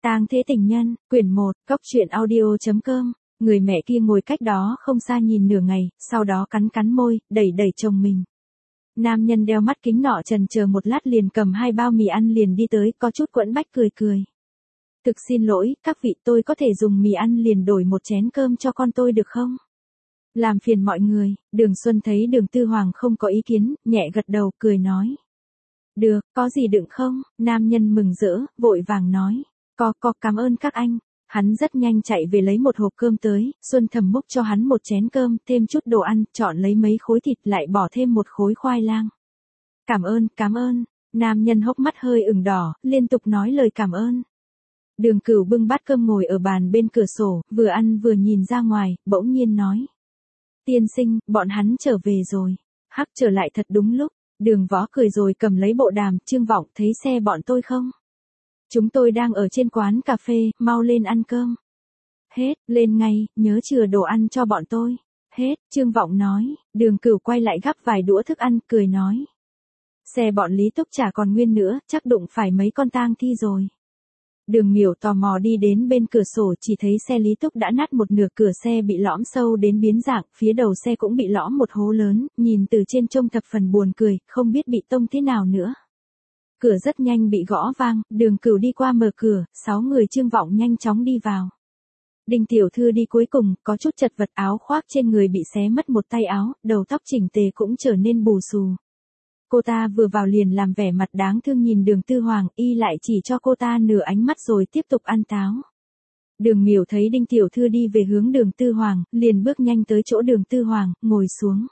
Tang Thế Tình Nhân, quyển 1, Cốc truyện audio.com. Người mẹ kia ngồi cách đó không xa nhìn nửa ngày, sau đó cắn cắn môi, đẩy đẩy chồng mình. Nam nhân đeo mắt kính nọ chần chờ một lát liền cầm 2 bao mì ăn liền đi tới, có chút quẫn bách cười cười. Thực xin lỗi, các vị, tôi có thể dùng mì ăn liền đổi một chén cơm cho con tôi được không? Làm phiền mọi người. Đường Xuân thấy Đường Tư Hoàng không có ý kiến, nhẹ gật đầu, cười nói. Được, có gì đựng không? Nam nhân mừng rỡ, vội vàng nói. Có, cảm ơn các anh. Hắn rất nhanh chạy về lấy một hộp cơm tới, Xuân Thầm múc cho hắn một chén cơm, thêm chút đồ ăn, chọn lấy mấy khối thịt lại bỏ thêm một khối khoai lang. Cảm ơn. Nam nhân hốc mắt hơi ửng đỏ, liên tục nói lời cảm ơn. Đường Cửu bưng bát cơm ngồi ở bàn bên cửa sổ, vừa ăn vừa nhìn ra ngoài, bỗng nhiên nói. Tiên sinh, bọn hắn trở về rồi. Hắc, trở lại thật đúng lúc. Đường Võ cười rồi cầm lấy bộ đàm, Trương Vọng, thấy xe bọn tôi không? Chúng tôi đang ở trên quán cà phê, mau lên ăn cơm. Hết, lên ngay, nhớ chừa đồ ăn cho bọn tôi. Hết, Trương Vọng nói. Đường Cửu quay lại gắp vài đũa thức ăn, cười nói. Xe bọn Lý Túc chả còn nguyên nữa, chắc đụng phải mấy con tang thi rồi. Đường Miểu tò mò đi đến bên cửa sổ, chỉ thấy xe Lý Túc đã nát một nửa, cửa xe bị lõm sâu đến biến dạng, phía đầu xe cũng bị lõm một hố lớn, nhìn từ trên trông thập phần buồn cười, không biết bị tông thế nào nữa. Cửa rất nhanh bị gõ vang, Đường Cửu đi qua mở cửa, 6 người Trương Vọng nhanh chóng đi vào. Đinh tiểu thư đi cuối cùng, có chút chật vật, áo khoác trên người bị xé mất một tay áo, đầu tóc chỉnh tề cũng trở nên bù xù. Cô ta vừa vào liền làm vẻ mặt đáng thương nhìn Đường Tư Hoàng, y lại chỉ cho cô ta nửa ánh mắt rồi tiếp tục ăn táo. Đường Miểu thấy Đinh tiểu thư đi về hướng Đường Tư Hoàng, liền bước nhanh tới chỗ Đường Tư Hoàng, ngồi xuống.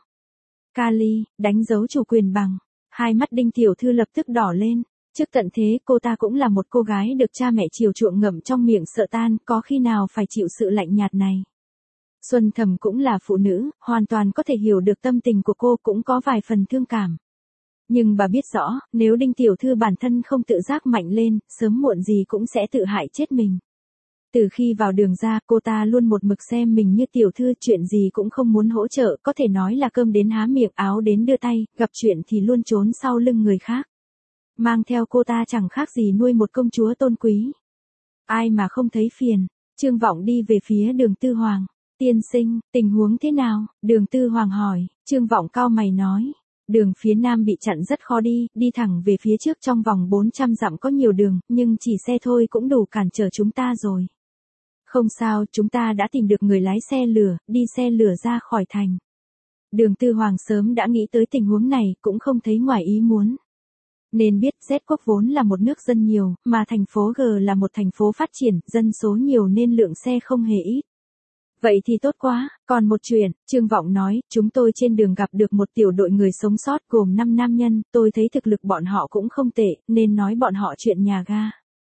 Kali, đánh dấu chủ quyền bằng. Hai mắt Đinh tiểu thư lập tức đỏ lên. Trước tận thế cô ta cũng là một cô gái được cha mẹ chiều chuộng ngậm trong miệng sợ tan, có khi nào phải chịu sự lạnh nhạt này. Xuân Thầm cũng là phụ nữ, hoàn toàn có thể hiểu được tâm tình của cô, cũng có vài phần thương cảm. Nhưng bà biết rõ, nếu Đinh tiểu thư bản thân không tự giác mạnh lên, sớm muộn gì cũng sẽ tự hại chết mình. Từ khi vào Đường ra, cô ta luôn một mực xem mình như tiểu thư, chuyện gì cũng không muốn hỗ trợ, có thể nói là cơm đến há miệng, áo đến đưa tay, gặp chuyện thì luôn trốn sau lưng người khác. Mang theo cô ta chẳng khác gì nuôi một công chúa tôn quý. Ai mà không thấy phiền. Trương Vọng đi về phía Đường Tư Hoàng. Tiên sinh, tình huống thế nào? Đường Tư Hoàng hỏi. Trương Vọng cau mày nói. Đường phía nam bị chặn rất khó đi, đi thẳng về phía trước trong vòng 400 dặm có nhiều đường, nhưng chỉ xe thôi cũng đủ cản trở chúng ta rồi. Không sao, chúng ta đã tìm được người lái xe lửa, đi xe lửa ra khỏi thành. Đường Tư Hoàng sớm đã nghĩ tới tình huống này, cũng không thấy ngoài ý muốn. Nên biết Z quốc vốn là một nước dân nhiều, mà thành phố G là một thành phố phát triển, dân số nhiều nên lượng xe không hề ít. Vậy thì tốt quá, còn một chuyện, Trương Vọng nói, chúng tôi trên đường gặp được một tiểu đội người sống sót gồm 5 nam nhân, tôi thấy thực lực bọn họ cũng không tệ, nên nói bọn họ chuyện nhà ga.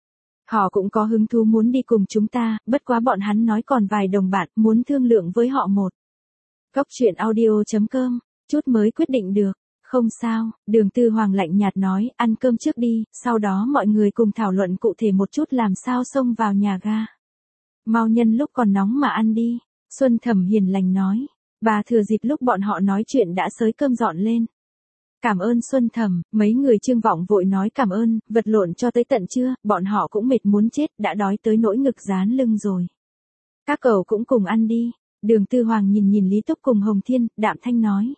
Họ cũng có hứng thú muốn đi cùng chúng ta, bất quá bọn hắn nói còn vài đồng bạn, muốn thương lượng với họ một. Cốc truyện audio.com, chút mới quyết định được. Không sao, Đường Tư Hoàng lạnh nhạt nói, ăn cơm trước đi, sau đó mọi người cùng thảo luận cụ thể một chút làm sao xông vào nhà ga. Mau nhân lúc còn nóng mà ăn đi, Xuân Thầm hiền lành nói. Bà thừa dịp lúc bọn họ nói chuyện đã xới cơm dọn lên. Cảm ơn Xuân Thầm, mấy người Trương Vọng vội nói cảm ơn, vật lộn cho tới tận trưa, bọn họ cũng mệt muốn chết, đã đói tới nỗi ngực dán lưng rồi. Các cậu cũng cùng ăn đi. Đường Tư Hoàng nhìn Lý Túc cùng Hồng Thiên, đạm thanh nói.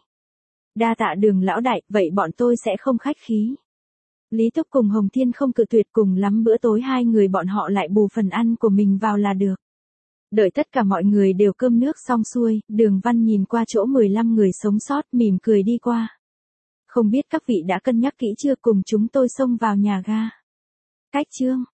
Đa tạ Đường lão đại, vậy bọn tôi sẽ không khách khí. Lý Túc cùng Hồng Thiên không cự tuyệt, cùng lắm bữa tối hai người bọn họ lại bù phần ăn của mình vào là được. Đợi tất cả mọi người đều cơm nước xong xuôi, Đường Văn nhìn qua chỗ 15 người sống sót, mỉm cười đi qua. Không biết các vị đã cân nhắc kỹ chưa, cùng chúng tôi xông vào nhà ga. Cách chương